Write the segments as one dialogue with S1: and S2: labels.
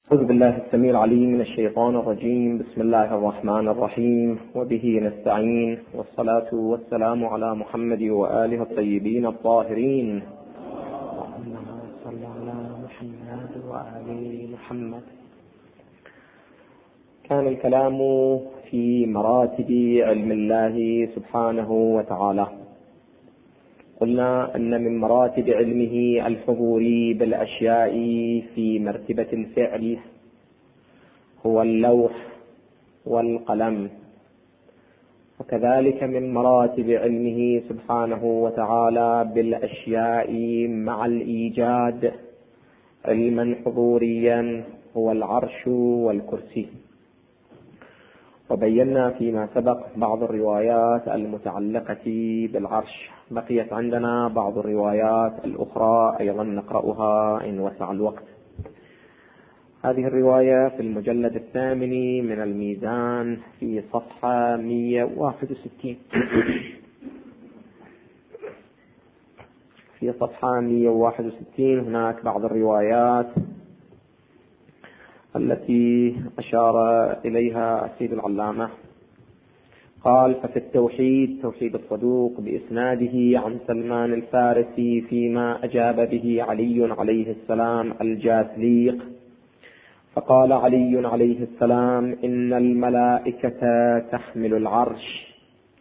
S1: أعوذ بالله السميع العليم من الشيطان الرجيم. بسم الله الرحمن الرحيم، وبه نستعين، والصلاة والسلام على محمد وآله الطيبين الطاهرين. اللهم صل على محمد وآل محمد. كان الكلام في مراتب علم الله سبحانه وتعالى. قلنا أن من مراتب علمه الحضوري بالأشياء في مرتبة الفعل هو اللوح والقلم، وكذلك من مراتب علمه سبحانه وتعالى بالأشياء مع الإيجاد علما حضوريا هو العرش والكرسي. وبينا فيما سبق بعض الروايات المتعلقة بالعرش، بقيت عندنا بعض الروايات الأخرى أيضا نقرأها إن وسع الوقت. هذه الرواية في المجلد 8 من الميزان في صفحة 161. في صفحة 161 هناك بعض الروايات التي أشار إليها السيد العلامة. قال: ففي التوحيد، توحيد الصدوق، بإسناده عن سلمان الفارسي فيما أجاب به علي عليه السلام الجاثليق، فقال علي عليه السلام: إن الملائكة تحمل العرش،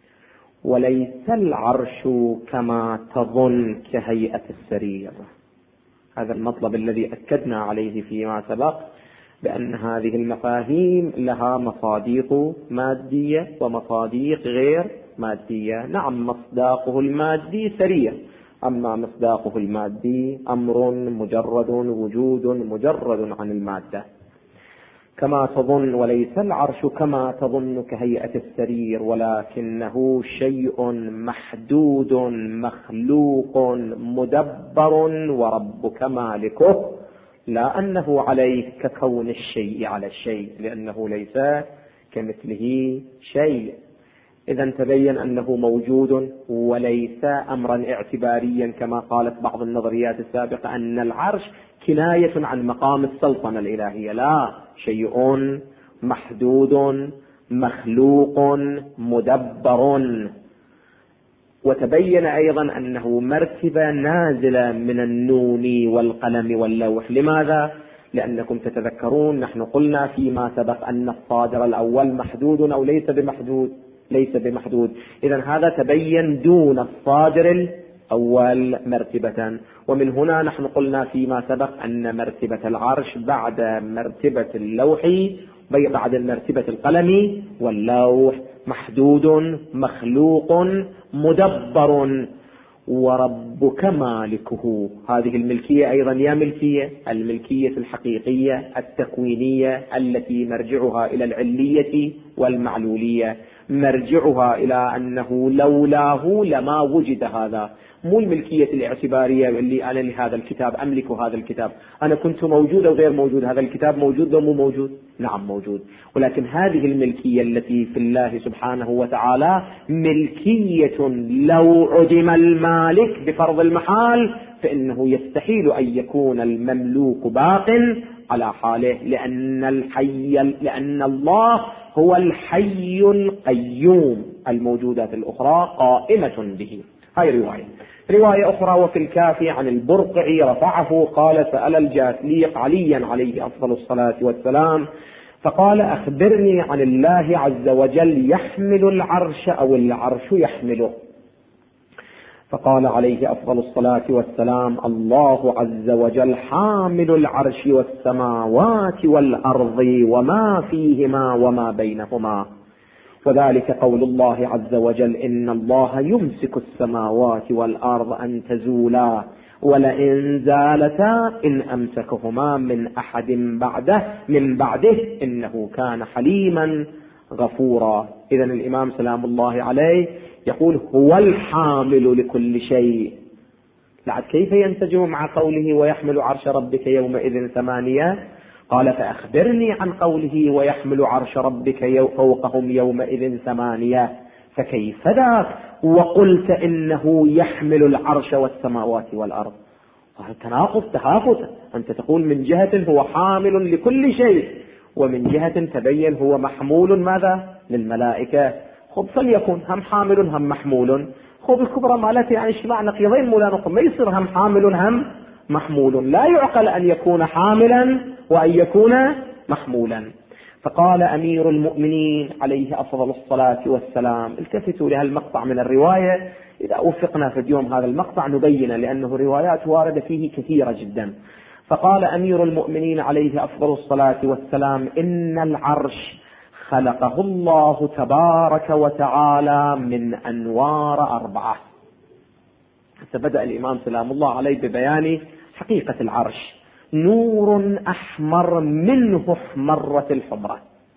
S1: وليس العرش كما تظن كهيئة السرير. هذا المطلب الذي أكدنا عليه فيما سبق، بأن هذه المفاهيم لها مصادق مادية ومصادق غير مادية. نعم، مصداقه المادي سرير، أما مصداقه المادي أمر مجرد، وجود مجرد عن المادة. كما تظن، وليس العرش كما تظن كهيئة السرير، ولكنه شيء محدود مخلوق مدبر، وربك مالكه، لا أنه عليه ككون الشيء على الشيء، لأنه ليس كمثله شيء. إذن تبين أنه موجود وليس أمرا اعتباريا كما قالت بعض النظريات السابقة أن العرش كناية عن مقام السلطنة الإلهية. لا، شيء محدود مخلوق مدبر. وتبين أيضا أنه مرتبة نازلة من النون والقلم واللوح. لماذا؟ لأنكم تتذكرون نحن قلنا فيما سبق أن الصادر الأول محدود أو ليس بمحدود. ليس بمحدود. إذن هذا تبين دون الصادر الأول مرتبة. ومن هنا نحن قلنا فيما سبق أن مرتبة العرش بعد مرتبة اللوح، بعد مرتبة القلم واللوح، محدود مخلوق مدبر، وربك مالكه. هذه الملكية أيضا يا ملكية، الملكية الحقيقية التكوينية التي مرجعها إلى العلية والمعلولية، مرجعها إلى أنه لولاه لما وجد هذا. مو الملكية الاعتبارية اللي أنا لهذا الكتاب أملك هذا الكتاب، أنا كنت موجود أو غير موجود، هذا الكتاب موجود أو مو موجود؟ نعم موجود. ولكن هذه الملكية التي في الله سبحانه وتعالى ملكية لو عدم المالك بفرض المحال فإنه يستحيل أن يكون المملوك باق على حاله، لأن الله هو الحي القيوم، الموجودات الأخرى قائمة به. هاي رواية أخرى. وفي الكافي عن البرقعي رفعه قال: سأل الجاثليق عليا عليه أفضل الصلاة والسلام فقال: أخبرني عن الله عز وجل يحمل العرش أو العرش يحمله. فقال عليه أفضل الصلاة والسلام: الله عز وجل حامل العرش والسماوات والأرض وما فيهما وما بينهما، وذلك قول الله عز وجل: إن الله يمسك السماوات والأرض أن تزولا ولئن زالتا إن أمسكهما من أحد من بعده إنه كان حليما غفورا. إذن الإمام سلام الله عليه يقول هو الحامل لكل شيء. لعد كيف ينسجم مع قوله ويحمل عرش ربك يومئذ 8؟ قال: فأخبرني عن قوله ويحمل عرش ربك فوقهم يومئذ 8، فكيف ذاك وقلت إنه يحمل العرش والسماوات والأرض؟ تناقض تهافت. أنت تقول من جهة هو حامل لكل شيء، ومن جهة تبين هو محمول ماذا؟ للملائكة. خب فليكن هم حامل هم محمول. خب الكبرى مالتي يعني اجتماع نقيضين ولا نقول ما يصير هم حامل هم محمول. لا يعقل أن يكون حاملا وأن يكون محمولا. فقال أمير المؤمنين عليه أفضل الصلاة والسلام، التفتوا لها المقطع من الرواية، إذا وفقنا في اليوم هذا المقطع نبين، لأنه روايات واردة فيه كثيرة جدا. فقال أمير المؤمنين عليه أفضل الصلاة والسلام: إن العرش خلقه الله تبارك وتعالى من أنوار 4. فبدأ الإمام سلام الله عليه ببيان حقيقة العرش: نور أحمر منه احمرة الحمرة.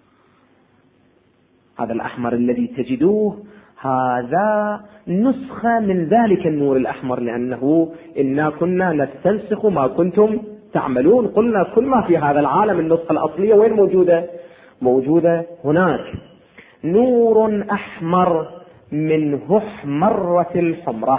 S1: هذا الأحمر الذي تجدوه هذا نسخة من ذلك النور الأحمر، لأنه إنا كنا نستنسخ ما كنتم تعملون. قلنا كل ما في هذا العالم النسخة الأصلية وين موجودة؟ موجودة هناك. نور أحمر منه احمرة الحمرة،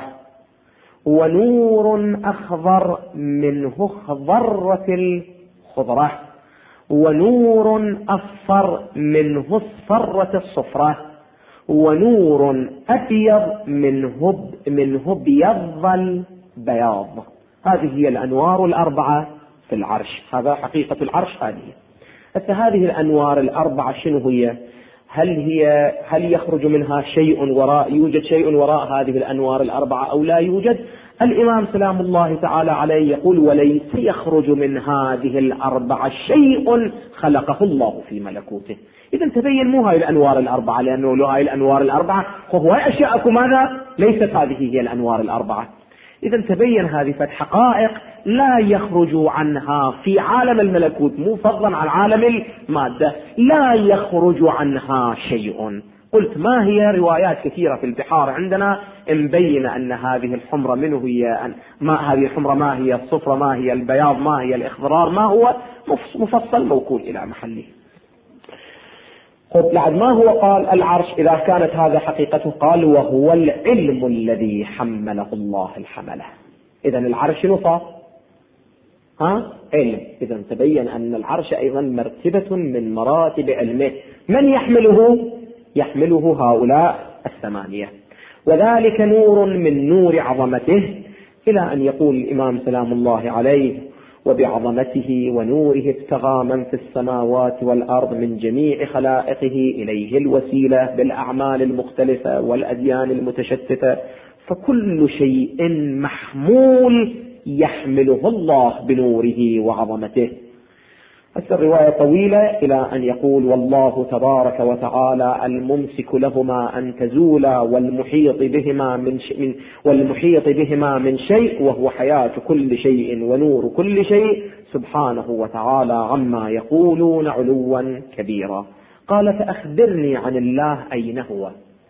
S1: ونور أخضر منه خضرة الخضرة، ونور أصفر منه اصفرة الصفرة، ونور أبيض منه بيض البياض. هذه هي الأنوار 4 في العرش. هذا حقيقة العرش. هذه الأنوار 4 شنو هي؟ هل يخرج منها شيء وراء، يوجد شيء وراء هذه الأنوار 4 أو لا يوجد؟ الإمام سلام الله تعالى عليه يقول: وليس يخرج من هذه 4 شيء خلقه الله في ملكوته. إذا تبين مو هاي الأنوار 4، لأنه لو هاي الأنوار 4 فهو أشياء ماذا؟ ليست هذه هي الأنوار 4. إذا تبين هذه حقائق لا يخرج عنها في عالم الملكوت، مو فضلا عن عالم المادة، لا يخرج عنها شيء. قلت ما هي روايات كثيرة في البحار عندنا مبين أن هذه الحمرة منه هي ما هذه الحمرة، ما هي الصفرة، ما هي البياض، ما هي الإخضرار، ما هو مفصل موكول إلى محله. قلت بعد ما هو قال العرش إذا كانت هذا حقيقته، قال: وهو العلم الذي حمله الله الحمله. إذا العرش نصاب علم. إذا تبين أن العرش أيضا مرتبة من مراتب علمه. من يحمله؟ يحمله هؤلاء 8. وذلك نور من نور عظمته، إلى أن يقول الإمام سلام الله عليه: وبعظمته ونوره ابتغى من في السماوات والأرض من جميع خلائقه إليه الوسيلة بالأعمال المختلفة والأديان المتشتتة، فكل شيء محمول يحمله الله بنوره وعظمته. الرواية طويلة إلى أن يقول: والله تبارك وتعالى الممسك لهما أن تزولا والمحيط بهما من شيء، وهو حياة كل شيء ونور كل شيء، سبحانه وتعالى عما يقولون علوا كبيرا. قال: فأخبرني عن الله، أين هو؟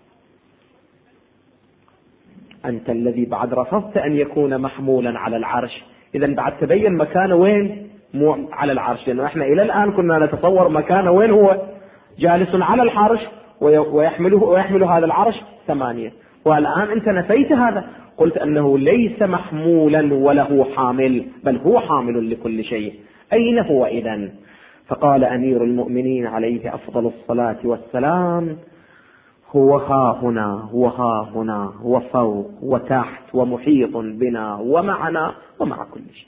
S1: أنت الذي بعد رفضت أن يكون محمولا على العرش، إذن بعد تبين مكانه وين؟ مو على العرش، لأنه احنا إلى الآن كنا نتصور مكانه وين هو؟ جالس على العرش ويحمل هذا العرش 8، والآن أنت نفيت هذا، قلت أنه ليس محمولا وله حامل، بل هو حامل لكل شيء. أين هو إذن؟ فقال أمير المؤمنين عليه أفضل الصلاة والسلام: هو ها هنا وها هنا وفوق وتحت ومحيط بنا ومعنا ومع كل شيء.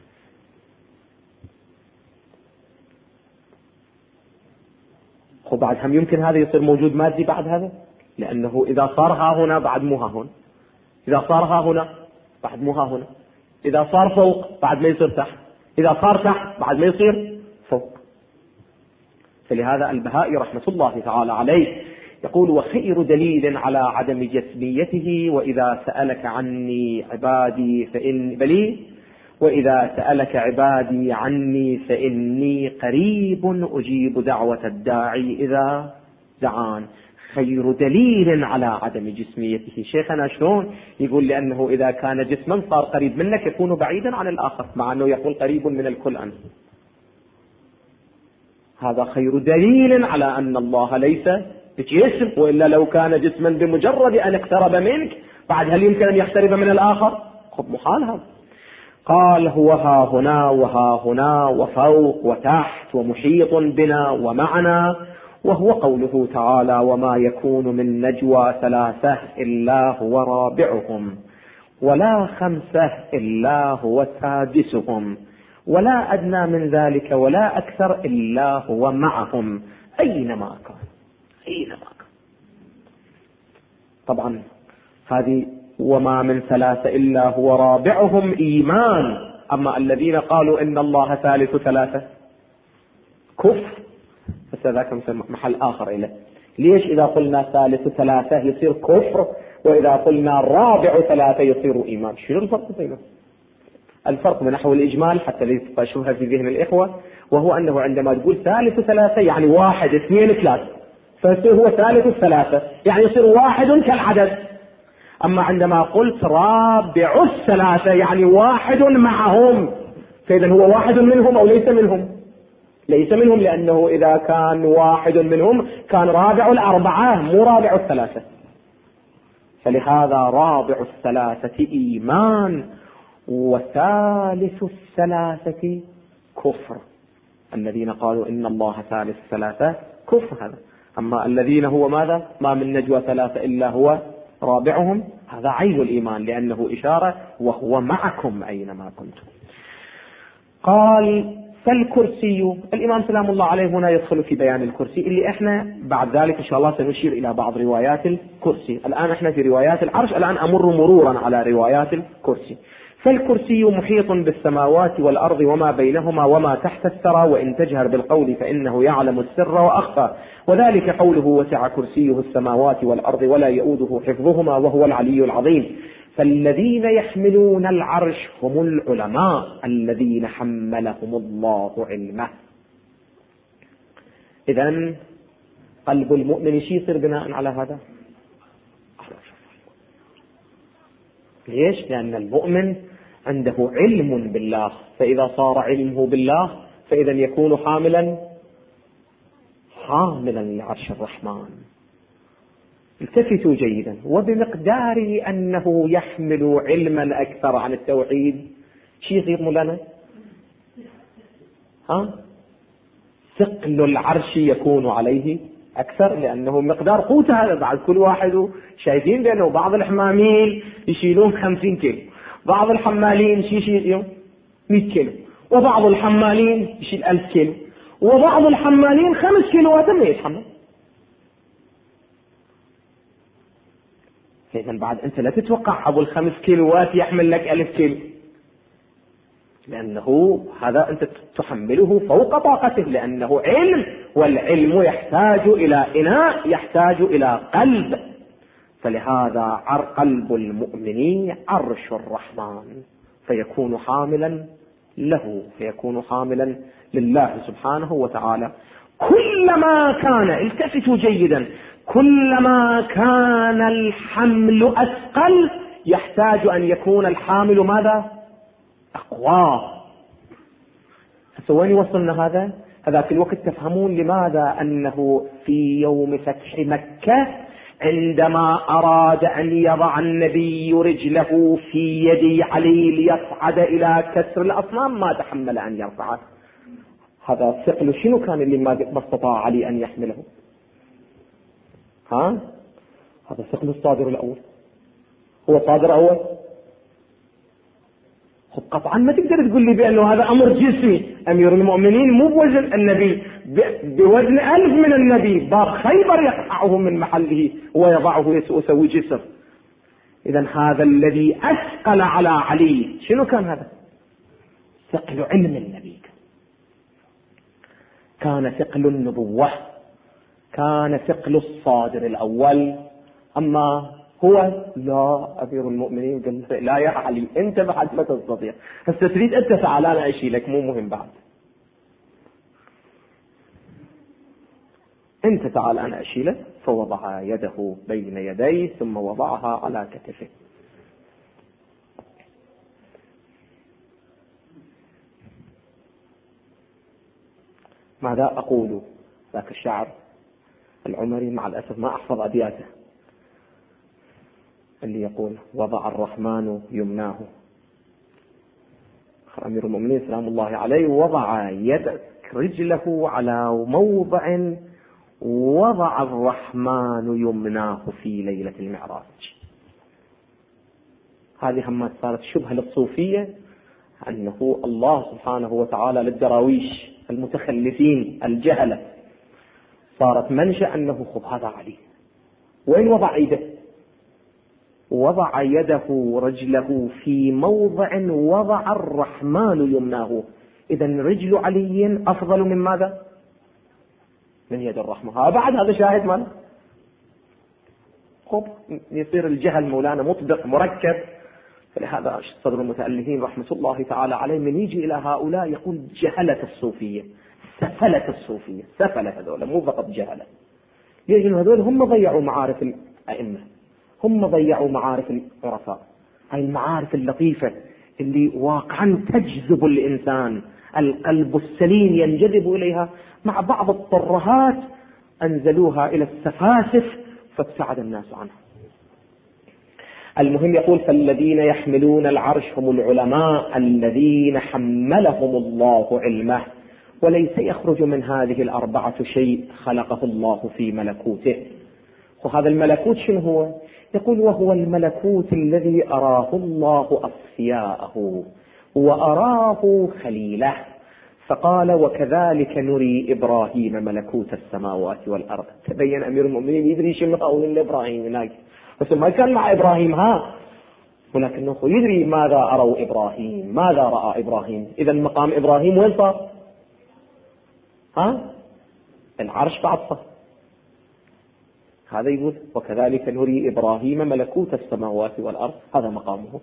S1: بعد هم يمكن هذا يصير موجود مادي بعد هذا؟ لأنه إذا صار ها هنا بعد مو ها هنا، إذا صار ها هنا بعد مو ها هنا، إذا صار فوق بعد ما يصير تحت، إذا صار تحت بعد ما يصير فوق. فلهذا البهائي رحمة الله تعالى عليه يقول: وخير دليل على عدم جسميته: وإذا سألك عني عبادي وإذا سألك عبادي عني فإني قريب أجيب دعوة الداعي إذا دعان. خير دليل على عدم جسميته. شيخنا شلون يقول؟ لأنه إذا كان جسما صار قريب منك يكون بعيدا عن الآخر، مع أنه يقول قريب من الكل عنه. هذا خير دليل على أن الله ليس بجسم، وإلا لو كان جسما بمجرد أن اقترب منك بعد هل يمكن أن يقترب من الآخر؟ محال هذا. قال هو ها هنا وها هنا وفوق وتحت ومحيط بنا ومعنا، وهو قوله تعالى وما يكون من نجوى ثلاثة إلا هو رابعهم ولا خمسة إلا هو سادسهم ولا أدنى من ذلك ولا أكثر إلا هو معهم أينما كان. طبعا هذه وما من ثلاثة إلا هو رابعهم إيمان. أما الذين قالوا إن الله ثالث ثلاثة كفر، فذاك محل آخر إليه. ليش إذا قلنا ثالث ثلاثة يصير كفر وإذا قلنا رابع ثلاثة يصير إيمان؟ شنو الفرق بينهم؟ الفرق بنحو الإجمال حتى لا تبقى شبهة في ذهن الإخوة، وهو أنه عندما تقول ثالث ثلاثة يعني واحد اثنين ثلاثة، فيصير هو ثالث الثلاثة يعني يصير واحد كالعدد. أما عندما قلت رابع الثلاثة يعني واحد معهم، فإذا هو واحد منهم أو ليس منهم؟ ليس منهم، لأنه إذا كان واحد منهم كان رابع الأربعة مو رابع الثلاثة. فلهذا رابع الثلاثة إيمان وثالث الثلاثة كفر. الذين قالوا إن الله ثالث ثلاثة كفر هذا. أما الذين هو ماذا؟ ما من نجوى ثلاثة إلا هو رابعهم، هذا عين الإيمان لأنه إشارة وهو معكم أينما كنتم. قال فالكرسي. الإمام سلام الله عليه هنا يدخل في بيان الكرسي اللي احنا بعد ذلك إن شاء الله سنشير إلى بعض روايات الكرسي. الآن احنا في روايات العرش، الآن أمر مرورا على روايات الكرسي. فالكرسي محيط بالسماوات والأرض وما بينهما وما تحت الثرى، وإن تجهر بالقول فإنه يعلم السر وأخفى، وذلك قوله وسع كرسيه السماوات والأرض ولا يؤوده حفظهما وهو العلي العظيم. فالذين يحملون العرش هم العلماء الذين حملهم الله علمه. إذن قلب المؤمن شي يصير بناء على هذا؟ ليش؟ لأن المؤمن عنده علم بالله، فإذا صار علمه بالله فإذا يكون حاملا لعرش الرحمن. التفتوا جيدا. وبمقدار أنه يحمل علما أكثر عن التوحيد شيء يصير مولانا؟ ثقل العرش يكون عليه أكثر، لأنه مقدار قوته هذا. بعد كل واحد شايفين بأنه بعض الحمامين يشيلون 50 كيلو، بعض الحمالين يشيلون 100 كيلو، وبعض الحمالين يشيل 1000 كيلو، وبعض الحمالين 5 كيلوات ما يتحمل. إذا بعد أنت لا تتوقع أبو 5 كيلوات يحمل لك 1000 كيلو، لأنه هذا أنت تحمله فوق طاقته، لأنه علم، والعلم يحتاج إلى إناء، يحتاج إلى قلب. فلهذا قلب المؤمن عرش الرحمن، فيكون حاملا له، فيكون حاملا لله سبحانه وتعالى. كلما كان، التفتوا جيدا، كلما كان الحمل أثقل يحتاج أن يكون الحامل ماذا؟ أقوى. وين وصلنا هذا؟ هذاك الوقت تفهمون لماذا أنه في يوم فتح مكة عندما أراد أن يضع النبي رجله في يد علي ليصعد إلى كسر الأصنام ما تحمل أن يرفعه. هذا ثقل شنو كان اللي ما استطاع علي أن يحمله؟ هذا ثقل الصادر الأول. هو صادر أول؟ قطعا ما تقدر تقول لي بأنه هذا أمر جسمي. أمير المؤمنين مو بوزن النبي، بوزن 1000 من النبي. باب خيبر يقطعه من محله ويضعه يسوي جسر. إذن هذا الذي أثقل على علي شنو كان؟ هذا ثقل علم النبي، كان ثقل النبوة، كان ثقل الصادر الأول. أما هو لا، أمير المؤمنين قال لا يا علي أنت بعد ما تستطيع، هسه تريد أنت تعال أنا أشيلك، مو مهم بعد، أنت تعال أنا أشيلك. فوضع يده بين يديه ثم وضعها على كتفه. ماذا أقول؟ ذاك الشعر العمري مع الأسف ما أحفظ أبياته، اللي يقول وضع الرحمن يمناه أمير المؤمنين سلام الله عليه وضع رجله على موضع وضع الرحمن يمناه في ليلة المعراج. هذه هم صارت شبهة للصوفية أنه الله سبحانه وتعالى للدراويش المتخلفين الجهلة صارت منشأ أنه خذ هذا علي. وين وضع يده؟ وضع يده رجله في موضع وضع الرحمن يمناه. إذن رجل علي أفضل من ماذا؟ من يد الرحمن. بعد هذا شاهد من؟ خب يصير الجهل مولانا مطبق مركب. فلهذا صدر المتألهين رحمة الله تعالى عليه من يجي إلى هؤلاء يقول جهلة الصوفية، سفلة الصوفية، سفلة هذول مو فقط جهلة. لأن هذول هم ضيعوا معارف الأئمة، هم ضيعوا معارف العرفاء، هاي المعارف اللطيفة اللي واقعا تجذب الإنسان، القلب السليم ينجذب إليها، مع بعض الطرهات أنزلوها إلى السفاسف فابتعد الناس عنها. المهم يقول فالذين يحملون العرش هم العلماء الذين حملهم الله علمه، وليس يخرج من هذه الأربعة شيء خلقه الله في ملكوته. وهذا الملكوت شنو هو؟ يقول وهو الملكوت الذي أراه الله أصفياءه وأراه خليله، فقال وكذلك نري إبراهيم ملكوت السماوات والأرض. تبين أمير المؤمنين يدري شنو قول إبراهيم هناك، بس ما كان مع إبراهيم ولكنه يدري ماذا أروا إبراهيم، ماذا رأى إبراهيم. إذا مقام إبراهيم وين صار؟ العرش بعد صار. هذا يقول وكذلك نري إبراهيم ملكوت السماوات والأرض، هذا مقامه،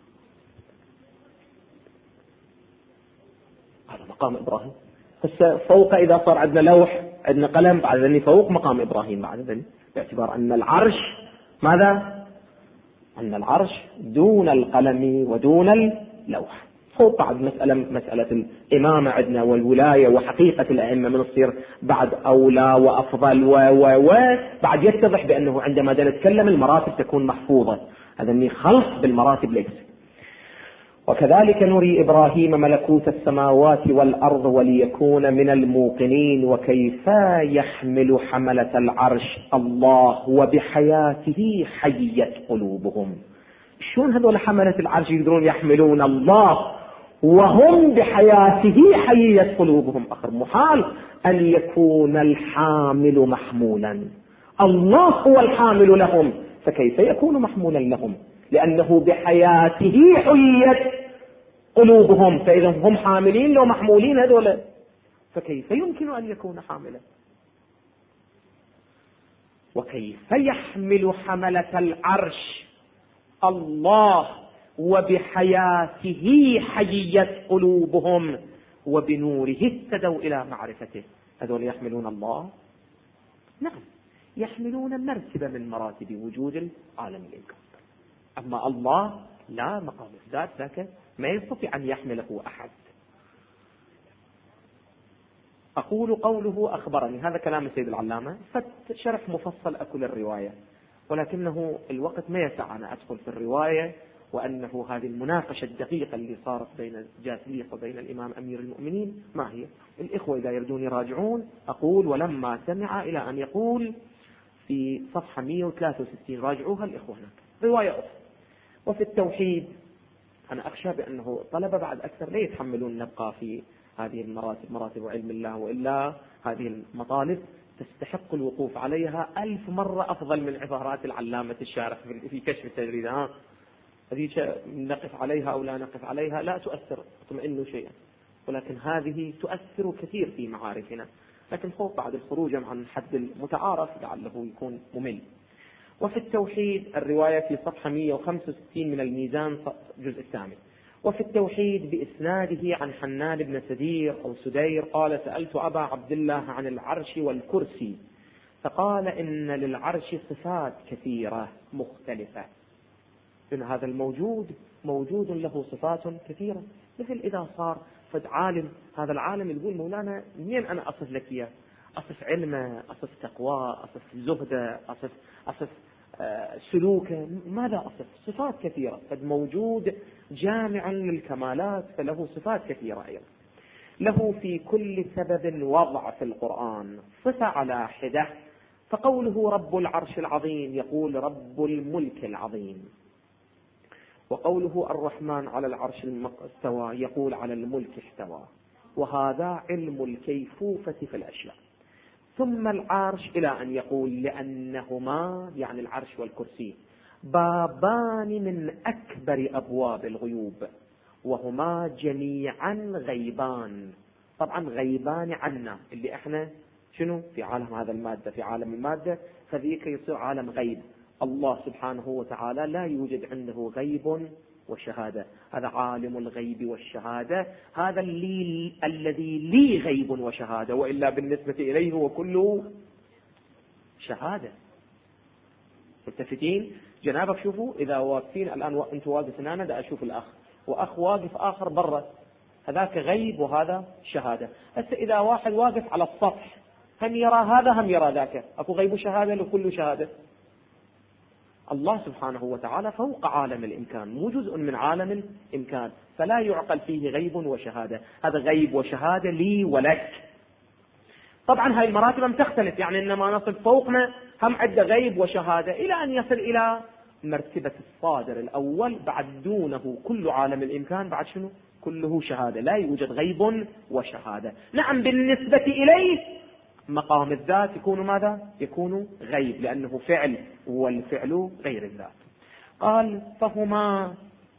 S1: هذا مقام إبراهيم. هسه فوق إذا صار عندنا لوح عندنا قلم بعد ذني فوق مقام إبراهيم بعد ذني، باعتبار أن العرش ماذا؟ أن العرش دون القلم ودون اللوح. فوق بعد مسألة الإمامة عندنا والولاية وحقيقة الأئمة من الصير بعد أولى وأفضل بعد يتضح بأنه عندما نتكلم المراتب تكون محفوظة، هذا خلط بالمراتب ليس. وكذلك نري إبراهيم ملكوت السماوات والأرض وليكون من الموقنين. وكيف يحمل حملة العرش الله وبحياته حيت قلوبهم؟ شلون هذول حملة العرش يقدرون يحملون الله وهم بحياته حيت قلوبهم؟ آخر محال أن يكون الحامل محمولا، الله هو الحامل لهم، فكيف يكون محمولا لهم؟ لأنه بحياته حيت قلوبهم، فإذا هم حاملين لو محمولين هذول، فكيف يمكن أن يكون حاملا؟ وكيف يحمل حملة العرش الله وبحياته حيت قلوبهم وبنوره اهتدوا إلى معرفته؟ هذول يحملون الله؟ نعم، يحملون مرتبة من مراتب وجود العالم الإنكار. أما الله لا، مقام الذات ذاك ما يستطيع أن يحمله أحد. أقول قوله أخبرني، هذا كلام السيد العلامة، فشرح مفصل أكل الرواية، ولكنه الوقت ما يسع أنا أدخل في الرواية، وأنه هذه المناقشة الدقيقة اللي صارت بين جاسليق وبين الإمام أمير المؤمنين ما هي. الإخوة إذا يردون يراجعون. أقول ولما سمع إلى أن يقول في صفحة 163 راجعوها الإخوة هناك رواية أخرى. وفي التوحيد أنا أخشى بأنه طلبة بعد أكثر لا يتحملون نبقى في هذه المراتب، مراتب علم الله، وإلا هذه المطالب تستحق الوقوف عليها 1000 مرة أفضل من عبارات العلامة الشارح في كشف التجريد. هذه نقف عليها أو لا نقف عليها لا تؤثر اطمئنوا شيئا، ولكن هذه تؤثر كثير في معارفنا، لكن خوف بعد الخروج عن حد المتعارف لعله يكون ممل. وفي التوحيد الرواية في صفحة 165 من الميزان جزء الثامن. وفي التوحيد بإسناده عن حنان بن سدير أو سدير قال سألت أبا عبد الله عن العرش والكرسي فقال إن للعرش صفات كثيرة مختلفة. إن هذا الموجود موجود له صفات كثيرة، مثل إذا صار فد عالم، هذا العالم يقول مولانا منين أنا أصف لك إياه؟ أصف علمه، أصف تقواه، أصف زهده، أصف سلوكه، ماذا أصف؟ صفات كثيرة، قد موجود جامع للكمالات، فله صفات كثيرة أيضا. له في كل سبب وضع في القرآن صفة على حدة، فقوله رب العرش العظيم يقول رب الملك العظيم، وقوله الرحمن على العرش استوى يقول على الملك استوى، وهذا علم الكيفوفة في الأشياء. ثم العرش إلى أن يقول لأنهما يعني العرش والكرسي بابان من أكبر أبواب الغيوب وهما جميعا غيبان. طبعا غيبان عنا، اللي احنا شنو في عالم هذا المادة، في عالم المادة، فذيك يصير عالم غيب. الله سبحانه وتعالى لا يوجد عنده غيب وشهادة، هذا عالم الغيب والشهادة، هذا الذي لي غيب وشهادة، وإلا بالنسبة إليه هو كله شهادة. متفتين جنابك؟ شوفوا إذا واقفين الآن أنت واقف هنا، دا أشوف الأخ وأخ واقف آخر برا، هذاك غيب وهذا شهادة. هسه إذا واحد واقف على السطح هم يرى هذا هم يرى ذاك، أكو غيب وشهادة لكل شهادة. الله سبحانه وتعالى فوق عالم الإمكان، مو جزء من عالم الإمكان، فلا يعقل فيه غيب وشهادة، هذا غيب وشهادة لي ولك. طبعا هاي المراتب هم تختلف، يعني إنما نصل فوقنا هم عند غيب وشهادة إلى أن يصل إلى مرتبة الصادر الأول، بعد دونه كل عالم الإمكان، بعد شنو؟ كله شهادة، لا يوجد غيب وشهادة. نعم بالنسبة إليه مقام الذات يكون ماذا؟ يكون غيب، لأنه فعل والفعل غير الذات. قال فهما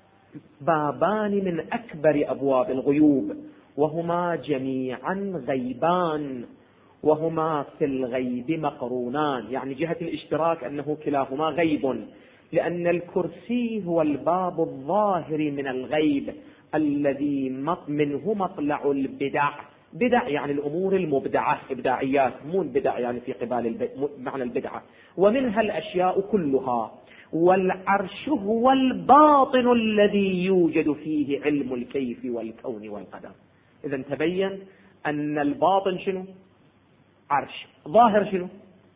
S1: بابان من أكبر أبواب الغيوب وهما جميعا غيبان وهما في الغيب مقرونان، يعني جهة الاشتراك أنه كلاهما غيب، لأن الكرسي هو الباب الظاهر من الغيب الذي منه مطلع البدع. بدع يعني الأمور المبدعة، إبداعيات، مو البدع يعني في قبال معنى البدعة، ومنها الأشياء كلها. والعرش هو الباطن الذي يوجد فيه علم الكيف والكون والقدر. إذا تبين أن الباطن شنو؟ عرش. ظاهر شنو؟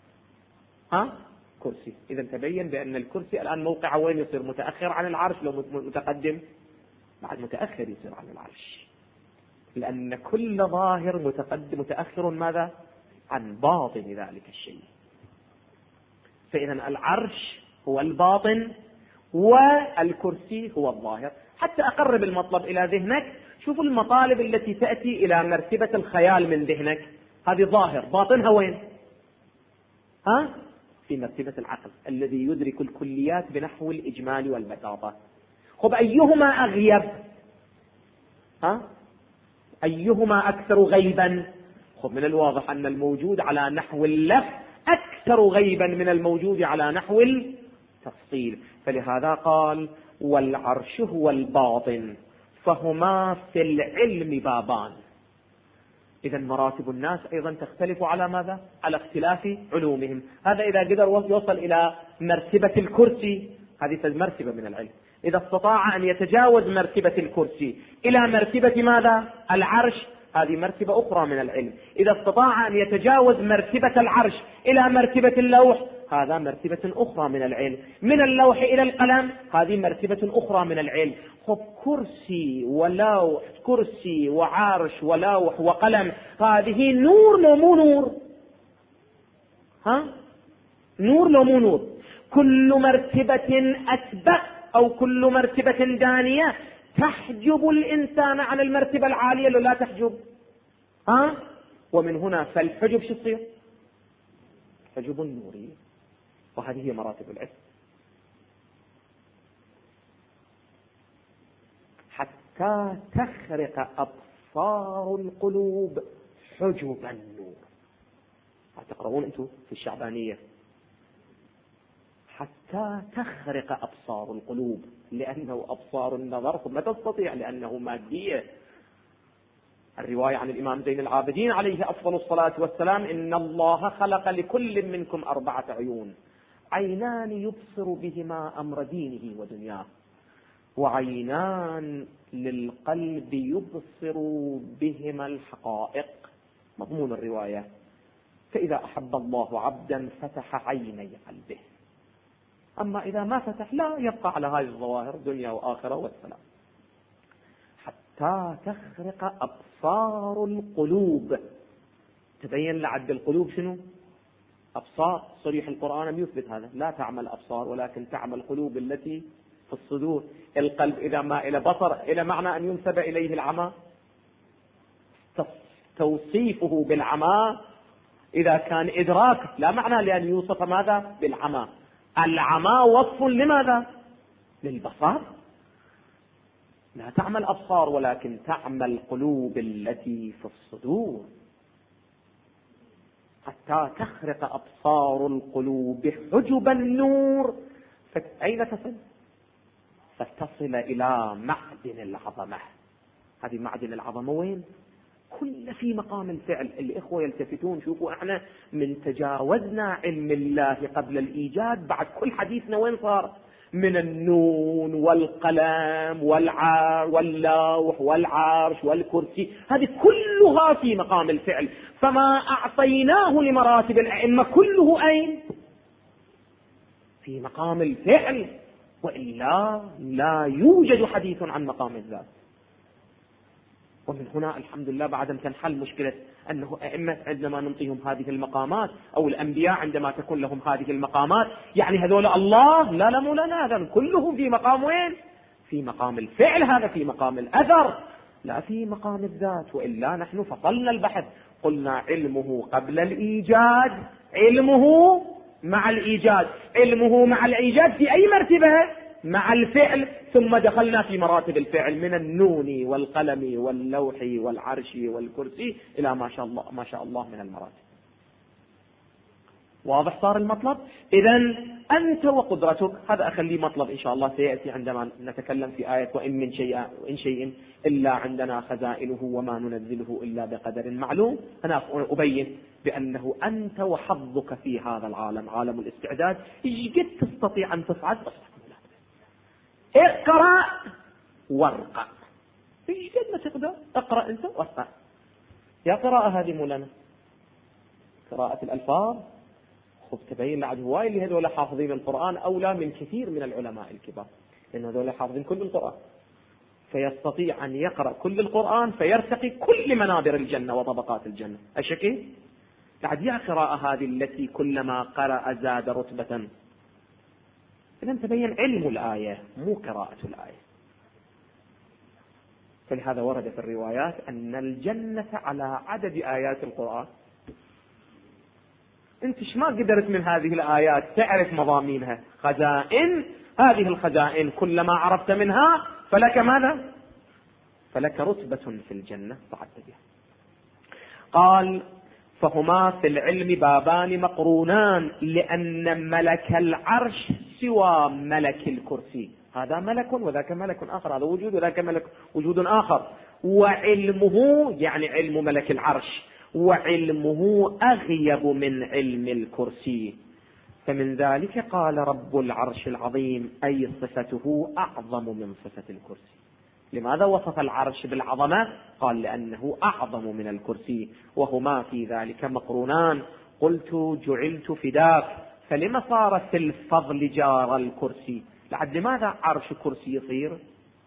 S1: كرسي. إذا تبين بأن الكرسي الآن موقعه وين يصير؟ متأخر عن العرش لو متقدم؟ بعد متأخر يصير عن العرش، لأن كل ظاهر متأخر ماذا؟ عن باطن ذلك الشيء. فإذا العرش هو الباطن والكرسي هو الظاهر. حتى أقرب المطلب إلى ذهنك، شوفوا المطالب التي تأتي إلى مرتبة الخيال من ذهنك، هذه ظاهر، باطنها وين؟ في مرتبة العقل الذي يدرك الكليات بنحو الإجمال والبساطة. خب أيهما أغيب؟ أيهما أكثر غيبا؟ خب من الواضح أن الموجود على نحو اللفظ أكثر غيبا من الموجود على نحو التفصيل. فلهذا قال والعرش هو الباطن فهما في العلم بابان. إذا مراتب الناس أيضا تختلف على ماذا؟ على اختلاف علومهم. هذا إذا قدر يوصل إلى مرتبة الكرسي، هذه مرتبة من العلم. إذا استطاع أن يتجاوز مرتبة الكرسي إلى مرتبة ماذا؟ العرش، هذه مرتبة أخرى من العلم. إذا استطاع أن يتجاوز مرتبة العرش إلى مرتبة اللوح، هذا مرتبة أخرى من العلم. من اللوح إلى القلم، هذه مرتبة أخرى من العلم. خب كرسي ولوح، كرسي وعرش ولوح وقلم، هذه نور لو مو نور؟ نور لو مو نور؟ كل مرتبة أسبق أو كل مرتبة دانية تحجب الإنسان عن المرتبة العالية لو لا تحجب. ومن هنا فالحجب شو يصير؟ حجب نوري. وهذه هي مراتب العلم. حتى تخرق أبصار القلوب حجب النور. تقرؤون أنتم في الشعبانية حتى تخرق أبصار القلوب، لأنه أبصار النظر ما تستطيع لأنه مادية. الرواية عن الإمام زين العابدين عليه أفضل الصلاة والسلام إن الله خلق لكل منكم 4 عيون، عينان يبصر بهما أمر دينه ودنياه، وعينان للقلب يبصر بهما الحقائق. مضمون الرواية فإذا أحب الله عبدا فتح عيني قلبه. أما إذا ما فتح لا يبقى على هذه الظواهر دنيا وآخرة والسلام. حتى تخرق أبصار القلوب. تبين لعد القلوب شنو؟ أبصار. صريح القرآن يثبت هذا، لا تعمل أبصار ولكن تعمل القلوب التي في الصدور. القلب إذا ما إلى بصر إلى معنى أن ينسب إليه العمى، توصيفه بالعمى إذا كان إدراك لا معنى لأن يوصف ماذا؟ بالعمى. العمى وصف لماذا؟ للبصر. لا تعمل أبصار ولكن تعمل القلوب التي في الصدور. حتى تخرق أبصار القلوب حجب النور. أين تصل؟ فتصل إلى معدن العظمة. هذه معدن العظمة وين؟ كل في مقام الفعل. الإخوة يلتفتون، شوفوا احنا من تجاوزنا علم الله قبل الإيجاد، بعد كل حديثنا وين صار؟ من النون والقلم واللوح والعرش والكرسي، هذه كلها في مقام الفعل. فما أعطيناه لمراتب الأئمة كله أين؟ في مقام الفعل، وإلا لا يوجد حديث عن مقام الذات. ومن هنا الحمد لله بعد أن تنحل مشكلة أنه أئمة عندما ننطيهم هذه المقامات أو الأنبياء عندما تكون لهم هذه المقامات يعني هذول الله، لا مو لنا، هذا كلهم في مقام وين؟ في مقام الفعل، هذا في مقام الأثر لا في مقام الذات. وإلا نحن فصلنا البحث، قلنا علمه قبل الإيجاد، علمه مع الإيجاد، علمه مع الإيجاد في أي مرتبة؟ مع الفعل. ثم دخلنا في مراتب الفعل من النون والقلم واللوح والعرش والكرسي إلى ما شاء الله من المراتب. واضح صار المطلب؟ إذن أنت وقدرتك، هذا أخليه مطلب إن شاء الله سيأتي عندما نتكلم في آية وإن من شيء إلا عندنا خزائنه وما ننزله إلا بقدر معلوم. أنا أبين بأنه أنت وحظك في هذا العالم، عالم الاستعداد، قد تستطيع أن تصعد. اقرأ وارقى، في قد ما تقدر اقرأ أنت وارقى. يا قراءة هذه مولانا قراءة الألفاظ، خذ تبين لعد هواي اللي هذول حافظين القرآن أولى من كثير من العلماء الكبار، لأن هذول حافظين كل القرآن، فيستطيع أن يقرأ كل القرآن فيرتقي كل منابر الجنة وطبقات الجنة. أشكي لعد يا قراءة هذه التي كلما قرأ زاد رتبة. إذن تبين علم الآية مو قراءة الآية. فلهذا ورد في الروايات أن الجنة على عدد آيات القرآن. أنت ما قدرت من هذه الآيات تعرف مضامينها، خزائن، هذه الخزائن كلما عرفت منها فلك ماذا؟ فلك رتبة في الجنة صعدت بها. قال فهما في العلم بابان مقرونان لأن ملك العرش سوى ملك الكرسي. هذا ملك وذاك ملك آخر، هذا وجود وذاك ملك وجود آخر. وعلمه يعني علم ملك العرش وعلمه أغيب من علم الكرسي. فمن ذلك قال رب العرش العظيم أي صفته أعظم من صفة الكرسي. لماذا وصف العرش بالعظمة؟ قال لأنه أعظم من الكرسي، وهما في ذلك مقرونان. قلت جعلت فداك، فلما صار في الفضل جار الكرسي؟ لعد لماذا عرش كرسي يصير؟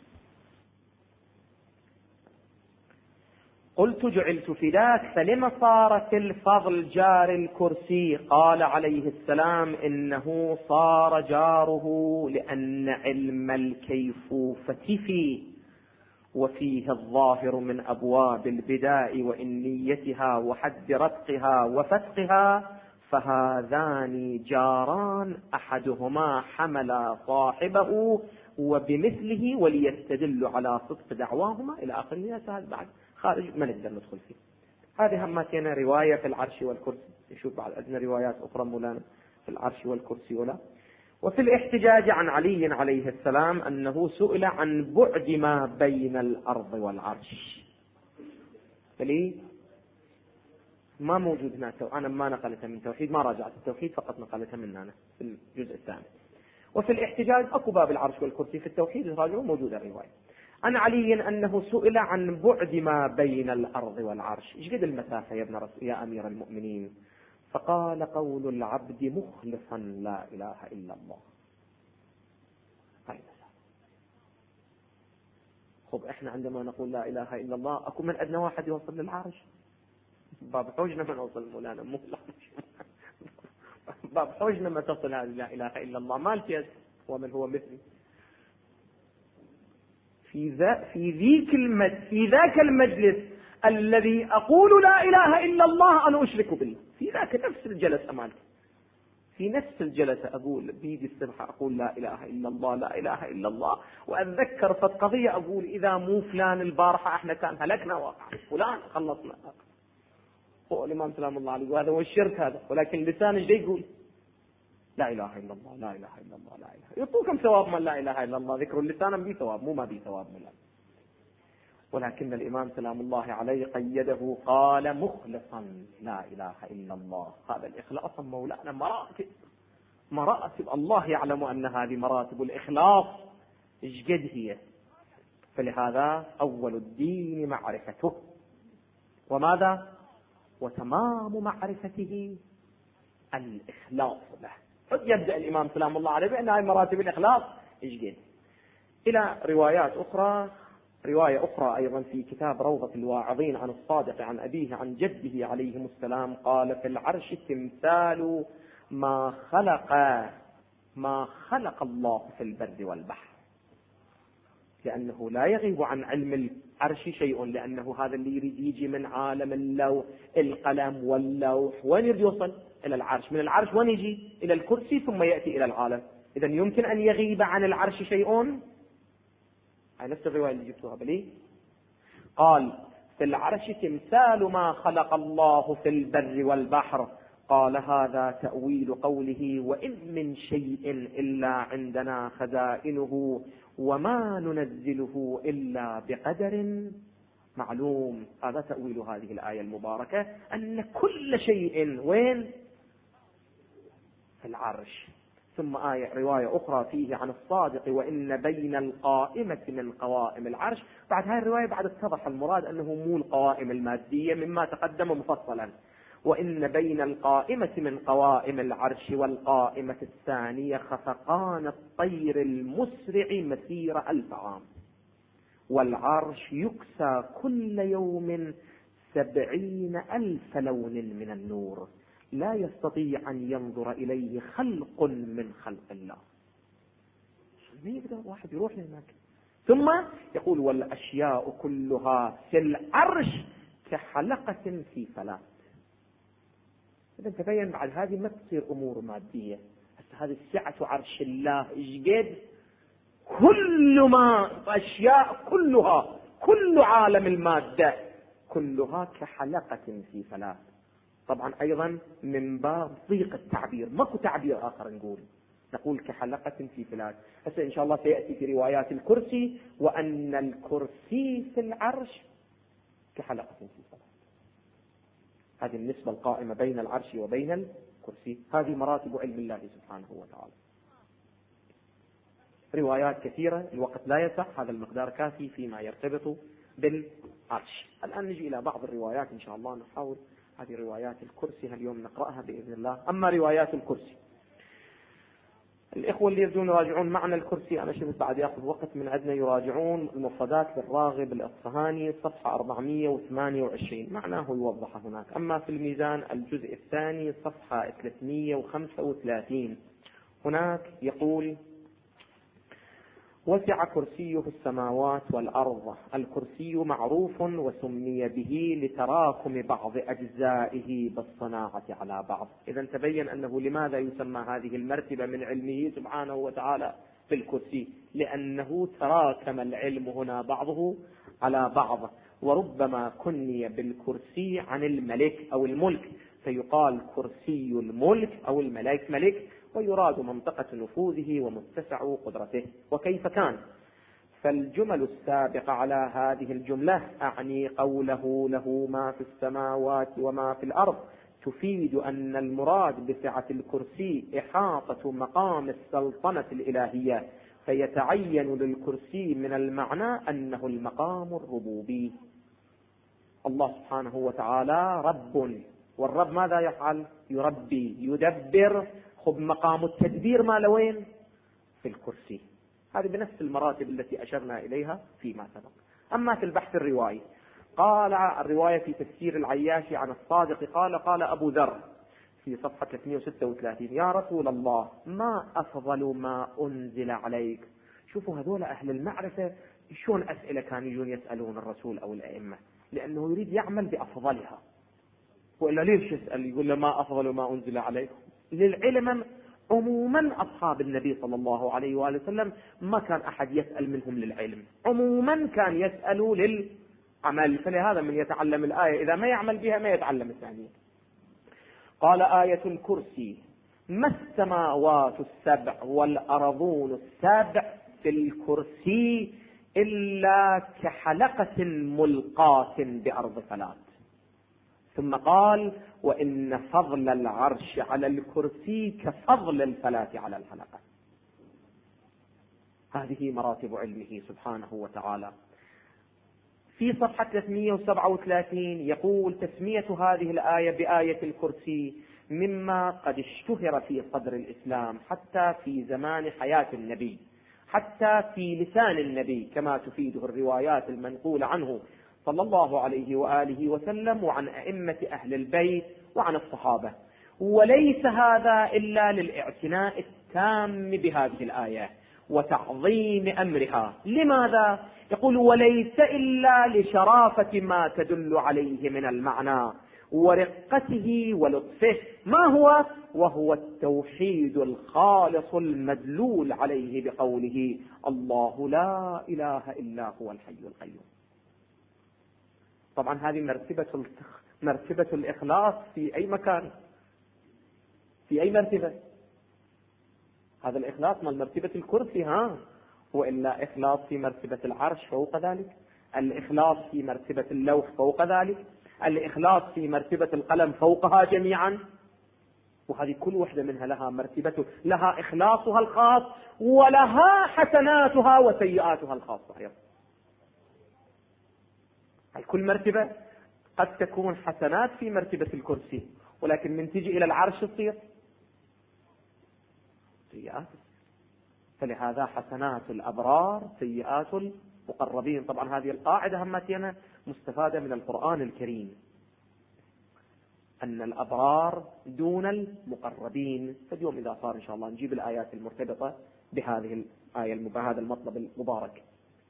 S1: قلت جعلت فداك فلما صار في الفضل جار الكرسي؟ قال عليه السلام إنه صار جاره لأن علم الكيفوفة فيه، وفيه الظاهر من أبواب البداء وإن نيتها وحد رتقها وفتقها، فهذان جاران أحدهما حمل صاحبه وبمثله وليستدل على صدق دعواهما إلى آخره. بعد خارج ما نقدر ندخل فيه. هذه همتنا رواية في العرش والكرسي. نشوف بعد عندنا روايات أخرى مولانا في العرش والكرسي ولا. وفي الاحتجاج عن علي عليه السلام أنه سئل عن بعد ما بين الأرض والعرش. فليه ما موجود هنا، أنا ما نقلتها من توحيد، ما راجعت التوحيد فقط نقلتها من هنا في الجزء الثاني. وفي الاحتجاج أكو باب العرش والكرسي في التوحيد راجعوا موجودة الرواية عن علي أنه سئل عن بعد ما بين الأرض والعرش. إيش قد المسافة يا ابن رسول يا أمير المؤمنين؟ فقال قول العبد مخلصا لا إله إلا الله. هاي مسألة. خب احنا عندما نقول لا اله الا الله، اكو من عندنا واحد يوصل للعرش؟ باب حوجنا ما نوصل مولانا، مو باب حوجنا ما تصل هذه لا اله الا الله. مالتي ومن هو مثلي. في ذاك المجلس الذي اقول لا اله الا الله انا اشرك بالله، في ذاك نفس الجلسه مالتي، في نفس الجلسة أقول بيدي السبحة أقول لا إله إلا الله لا إله إلا الله، وأتذكر فت قضية أقول إذا مو فلان البارحة إحنا كان هلكنا واقع فلان خلصنا. هو الإمام سلام الله عليه، وهذا هو الشرك هذا، ولكن لسان ايش يقول؟ لا إله إلا الله لا إله إلا الله لا إله. يعطوكم ثواب من لا إله إلا الله، ذكر اللسان بي ثواب، مو ما بي ثواب من الله. ولكن الإمام سلام الله عليه قيده قال مخلصا لا إله إلا الله. هذا الإخلاص مولانا مراتب الله يعلم أن هذه مراتب الإخلاص إيش قد هي. فلهذا أول الدين معرفته، وماذا؟ وتمام معرفته الإخلاص له. يبدأ الإمام سلام الله عليه بأن هذه مراتب الإخلاص إيش قد. إلى روايات أخرى، رواية أخرى أيضا في كتاب روضة الواعظين عن الصادق عن أبيه عن جده عليهم السلام قال في العرش تمثال ما خلق الله في البر والبحر، لأنه لا يغيب عن علم العرش شيء، لأنه هذا اللي يريد يجي من عالم اللوح القلم واللوح، وين يريد يوصل؟ إلى العرش، من العرش وين يجي؟ إلى الكرسي ثم يأتي إلى العالم. إذن يمكن أن يغيب عن العرش شيء؟ هاي نفس الرواية اللي جبتوها بلي. قال في العرش تمثال ما خلق الله في البر والبحر. قال هذا تأويل قوله وإن من شيء إلا عندنا خزائنه وما ننزله إلا بقدر معلوم. هذا تأويل هذه الآية المباركة، أن كل شيء وين؟ في العرش. ثم رواية أخرى فيه عن الصادق وإن بين القائمة من قوائم العرش. بعد هاي الرواية بعد اتضح المراد أنه مو القوائم المادية مما تقدم مفصلا. وإن بين القائمة من قوائم العرش والقائمة الثانية خفقان الطير المسرع مسير 1000 عام، والعرش يكسى كل يوم 70,000 لون من النور، لا يستطيع أن ينظر إليه خلق من خلق الله. ما يقدر واحد يروح هناك. ثم يقول والأشياء كلها في العرش كحلقة في فلاة. إذا تبين بعد هذه ما تصير أمور مادية. هذه السعة عرش الله إجد كل ما أشياء كلها، كل عالم المادة كلها كحلقة في فلاة. طبعا أيضا من باب ضيق التعبير، ماكو تعبير آخر نقول كحلقة في فلاة. هسه إن شاء الله سيأتي في روايات الكرسي وأن الكرسي في العرش كحلقة في فلاة. هذه النسبة القائمة بين العرش وبين الكرسي. هذه مراتب علم الله سبحانه وتعالى. روايات كثيرة، الوقت لا يسع، هذا المقدار كافي فيما يرتبط بالعرش. الآن نجي إلى بعض الروايات إن شاء الله، نحاول هذه روايات الكرسي اليوم نقرأها بإذن الله. أما روايات الكرسي، الإخوة اللي يريدون يراجعون معنى الكرسي، أنا شفت بعد يأخذ وقت من عندنا، يراجعون المفردات للراغب الأصفهاني صفحة 428 معناه يوضح هناك. أما في الميزان الجزء الثاني صفحة 335 هناك يقول وسع كرسيه السماوات والأرض. الكرسي معروف وسمي به لتراكم بعض أجزائه بالصناعة على بعض. إذا تبين أنه لماذا يسمى هذه المرتبة من علمه سبحانه وتعالى بالكرسي، لأنه تراكم العلم هنا بعضه على بعض. وربما كني بالكرسي عن الملك أو الملك، فيقال كرسي الملك أو الملك ملك، ويراد منطقة نفوذه ومتسع قدرته. وكيف كان؟ فالجمل السابقة على هذه الجملة أعني قوله له ما في السماوات وما في الأرض تفيد أن المراد بسعة الكرسي إحاطة مقام السلطنة الإلهية، فيتعين للكرسي من المعنى أنه المقام الربوبي. الله سبحانه وتعالى رب، والرب ماذا يفعل؟ يربي يدبر. خب مقام التدبير ما لوين؟ في الكرسي. هذه بنفس المراتب التي أشرنا إليها فيما سبق. أما في البحث الروائي، قال الرواية في تفسير العياشي عن الصادق قال أبو ذر في صفحة 336: يا رسول الله ما أفضل ما أنزل عليك. شوفوا هذول أهل المعرفة شلون أسئلة كانوا يجون يسألون الرسول أو الأئمة، لأنه يريد يعمل بأفضلها. وإلا ليش يسأل يقول له ما أفضل ما أنزل عليك؟ للعلم عموما أصحاب النبي صلى الله عليه وآله وسلم ما كان أحد يسأل منهم للعلم، عموما كان يسألوا للعمل. فلهذا من يتعلم الآية إذا ما يعمل بها ما يتعلم الثانية. قال آية الكرسي: ما السماوات السبع والأرضون السبع في الكرسي إلا كحلقة ملقاة بأرض فلات. ثم قال: وإن فضل العرش على الكرسي كفضل الفلاة على الحلقة. هذه مراتب علمه سبحانه وتعالى. في صفحة 337 يقول: تسمية هذه الآية بآية الكرسي مما قد اشتهر في صدر الإسلام حتى في زمان حياة النبي، حتى في لسان النبي، كما تفيده الروايات المنقولة عنه صلى الله عليه وآله وسلم وعن أئمة أهل البيت وعن الصحابة. وليس هذا إلا للاعتناء التام بهذه الآية وتعظيم أمرها. لماذا؟ يقول: وليس إلا لشرافة ما تدل عليه من المعنى ورقته ولطفه. ما هو؟ وهو التوحيد الخالص المدلول عليه بقوله: الله لا إله إلا هو الحي القيوم. طبعا هذه مرتبة الإخلاص في أي مكان، في أي مرتبة. هذا الإخلاص من مرتبة الكرسي، وإلا إخلاص في مرتبة العرش فوق ذلك، الإخلاص في مرتبة اللوح فوق ذلك، الإخلاص في مرتبة القلم فوقها جميعا. وهذه كل وحدة منها لها مرتبة، لها إخلاصها الخاص ولها حسناتها وسيئاتها الخاصة أيضا. كل مرتبة قد تكون حسنات في مرتبة الكرسي، ولكن من تجي إلى العرش تصير سيئات. فلهذا حسنات الأبرار سيئات المقربين. طبعا هذه القاعدة همتنا مستفادة من القرآن الكريم، أن الأبرار دون المقربين. فاليوم إذا صار إن شاء الله نجيب الآيات المرتبطة بهذه الآية بهذا المطلب المبارك،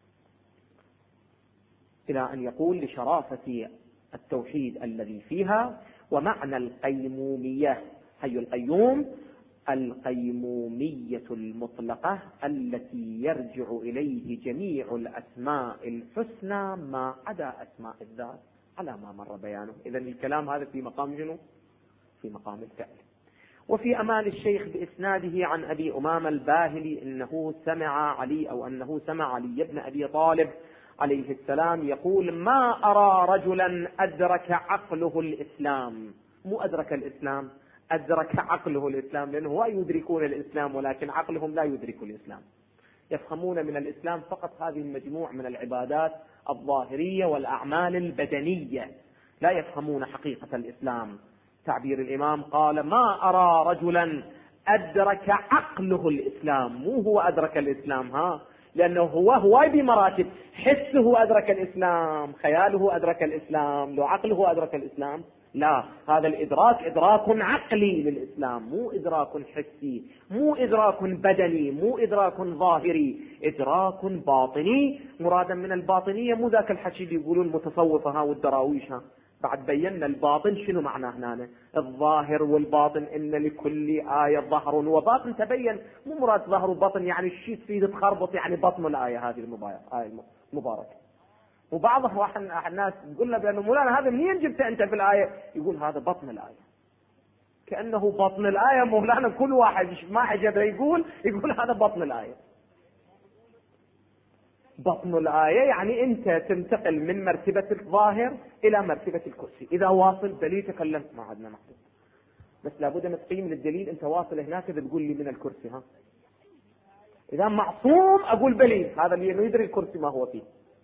S1: إلى أن يقول: لشرافة التوحيد الذي فيها ومعنى القيمومية. حي القيوم القيمومية المطلقة التي يرجع إليه جميع الأسماء الحسنى ما عدا أسماء الذات، على ما مر بيانه. إذن الكلام هذا في مقام شنو؟ في مقام الفعل. وفي أمان الشيخ بإسناده عن أبي أمامة الباهلي أنه سمع علي بن أبي طالب عليه السلام يقول: ما أرى رجلا أدرك عقله الإسلام. مو أدرك الإسلام، أدرك عقله الإسلام، لأنه هو يدركون الإسلام ولكن عقلهم لا يدرك الإسلام. يفهمون من الإسلام فقط هذه المجموع من العبادات الظاهرية والأعمال البدنية، لا يفهمون حقيقة الإسلام. تعبير الإمام قال: ما أرى رجلا أدرك عقله الإسلام. مو هو أدرك الإسلام، لأنه هو بمراتب. حسه أدرك الإسلام، خياله أدرك الإسلام، لو عقله أدرك الإسلام لا. هذا الإدراك إدراك عقلي للإسلام، مو إدراك حسي، مو إدراك بدني، مو إدراك ظاهري، إدراك باطني. مرادا من الباطنية مو ذاك الحكي اللي يقولون المتصوفة والدراويش. بعد بينا الباطن شنو معناه هنا، الظاهر والباطن. إن لكل آية ظهر وباطن. تبين مو مراد ظهر وباطن يعني الشيء تفيد تخربط، يعني بطن الآية هذه المباركة. وبعض الناس يقول له بأنه مولانا هذا منين جبت أنت في الآية؟ يقول هذا بطن الآية، كأنه بطن الآية. مولانا كل واحد ما عجبه يقول هذا بطن الآية. بطن الآية يعني أنت تنتقل من مرتبة الظاهر إلى مرتبة الكرسي. إذا واصل دليل تكلمت ما عدنا محدود، بس لابد أن تقيم للدليل. أنت واصل هناك تقول لي من الكرسي. إذا معصوم أقول بلي هذا اللي يدري الكرسي ما هو فيه.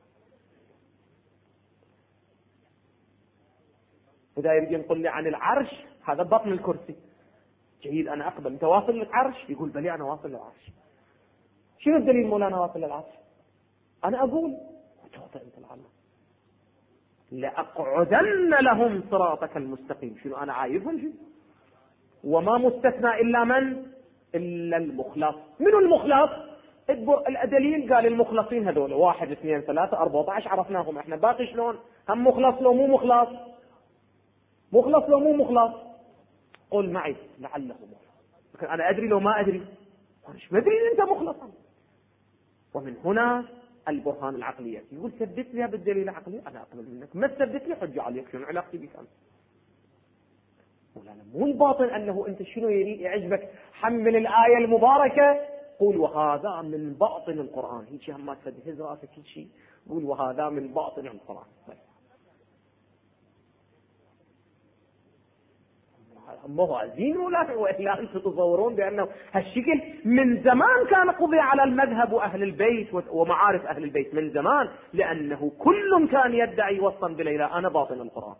S1: إذا يريد ينقل لي عن العرش هذا بطن الكرسي، جيد أنا أقبل. أنت واصل للعرش؟ يقول بلي أنا واصل للعرش. شنو الدليل مولانا واصل العصر؟ أنا أقول وتوضع أنت العلم لأقعدن لهم صراطك المستقيم. شنو أنا عايبهم شنو؟ وما مستثنى إلا من؟ إلا المخلص. من المخلص؟ الدليل قال المخلصين هذول 1 2 3 14 عرفناهم احنا، باقي شلون؟ هم مخلص لو مو مخلص؟ مخلص لو مو مخلص؟ قل معي لعله مخلص. لكن أنا أدري لو ما أدري، أنا مش مدري إن أنت مخلص. ومن هنا البرهان العقلي يقول ثبت لي بالدليل العقلي، أنا أقبل منك. ما ثبت لي حجة عليك، شنو علاقتي بك أنت؟ مولانا مو الباطن أنه أنت شنو يعجبك، حمل الآية المباركة قول وهذا من باطن القرآن، هيك هم ما تفدهز راسك هيك شيء، قول وهذا من باطن القرآن. موازين وإلا أنتم تتصورون بأنه هالشكل من زمان كان قضي على المذهب وأهل البيت ومعارف أهل البيت من زمان، لأنه كل كان يدعي وصلا بليلى أنا باطن القرآن.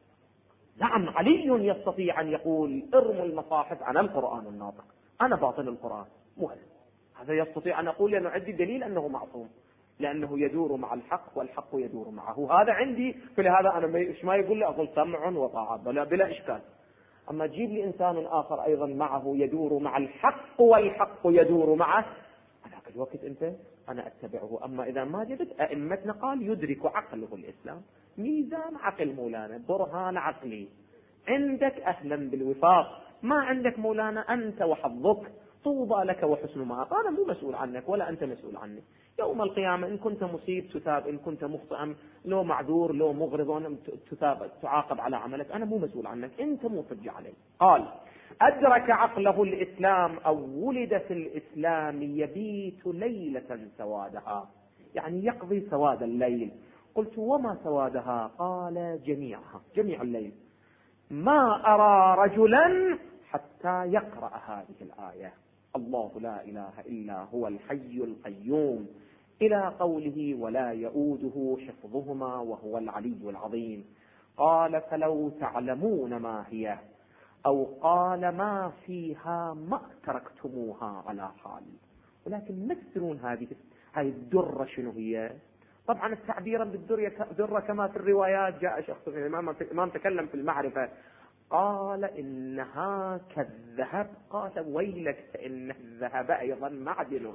S1: نعم علي يستطيع أن يقول ارموا المصاحف عن القرآن الناطق، أنا باطن القرآن مهم. هذا يستطيع أن أقول لأنه عندي دليل أنه معصوم، لأنه يدور مع الحق والحق يدور معه. هذا عندي، فلهذا أنا ما يقول لي أقول سمع وطاعة بلا إشكال. أما جيب لي إنسان آخر أيضا معه يدور مع الحق والحق يدور معه، أنا كل وقت أنا أتبعه. أما إذا ما جبت أئمتنا قال يدرك عقله الإسلام، ميزان عقل مولانا، برهان عقلي. عندك أهلا بالوفاق، ما عندك مولانا أنت وحظك، طوبى لك وحسن مآب. أنا مو مسؤول عنك ولا أنت مسؤول عني. يوم القيامة إن كنت مصيب تثاب، إن كنت مخطئا لو معذور لو مغرض تعاقب على عملك. أنا مو مسؤول عنك، أنت مو حجة علي. قال أدرك عقله الإسلام أو ولد في الإسلام يبيت ليلة سوادها، يعني يقضي سواد الليل. قلت وما سوادها؟ قال جميعها، جميع الليل. ما أرى رجلا حتى يقرأ هذه الآية الله لا إله إلا هو الحي القيوم إلى قوله ولا يؤوده حفظهما وهو العلي العظيم. قال فلو تعلمون ما هي، أو قال ما فيها ما تركتموها على حال. ولكن مثلون هذه الدرة شنو هي؟ طبعا التعبير بالدرة كما في الروايات جاء شخص الإمام تكلم في المعرفة قال إنها كالذهب. قال ويلك فإن الذهب أيضا معدن.